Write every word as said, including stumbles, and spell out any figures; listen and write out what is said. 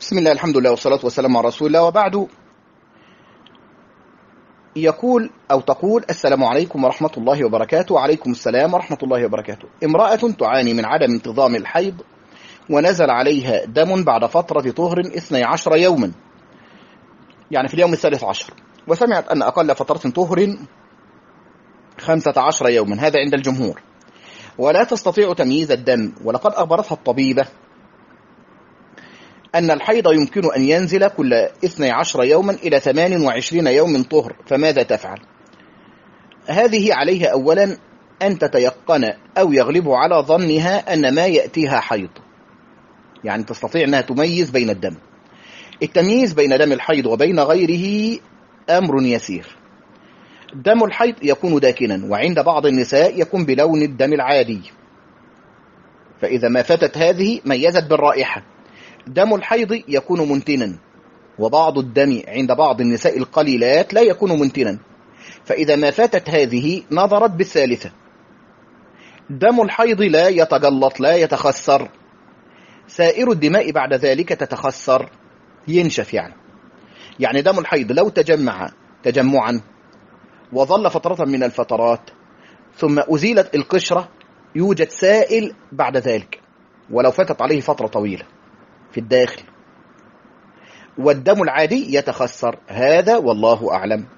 بسم الله، الحمد لله، والصلاة والسلام على رسول الله، وبعد. يقول أو تقول: السلام عليكم ورحمة الله وبركاته. وعليكم السلام ورحمة الله وبركاته. امرأة تعاني من عدم انتظام الحيض، ونزل عليها دم بعد فترة طهر اثني عشر يوما، يعني في اليوم الثالث عشر، وسمعت أن أقل فترة طهر خمسة عشر يوما، هذا عند الجمهور، ولا تستطيع تمييز الدم. ولقد أخبرتها الطبيبة أن الحيض يمكن أن ينزل كل اثني عشر يوما إلى ثمان وعشرين يوم طهر، فماذا تفعل؟ هذه عليها أولا أن تتيقن أو يغلب على ظنها أن ما يأتيها حيض، يعني تستطيع أنها تميز بين الدم. التمييز بين دم الحيض وبين غيره أمر يسير. دم الحيض يكون داكنا، وعند بعض النساء يكون بلون الدم العادي، فإذا ما فتت هذه ميزت بالرائحة. دم الحيض يكون منتنا، وبعض الدم عند بعض النساء القليلات لا يكون منتنا، فإذا ما فاتت هذه نظرت بالثالثة. دم الحيض لا يتجلط، لا يتخسر. سائر الدماء بعد ذلك تتخسر، ينشف. يعني يعني دم الحيض لو تجمع تجمعا وظل فترة من الفترات ثم أزيلت القشرة، يوجد سائل بعد ذلك ولو فاتت عليه فترة طويلة في الداخل. والدم العادي يتخسر. هذا والله أعلم.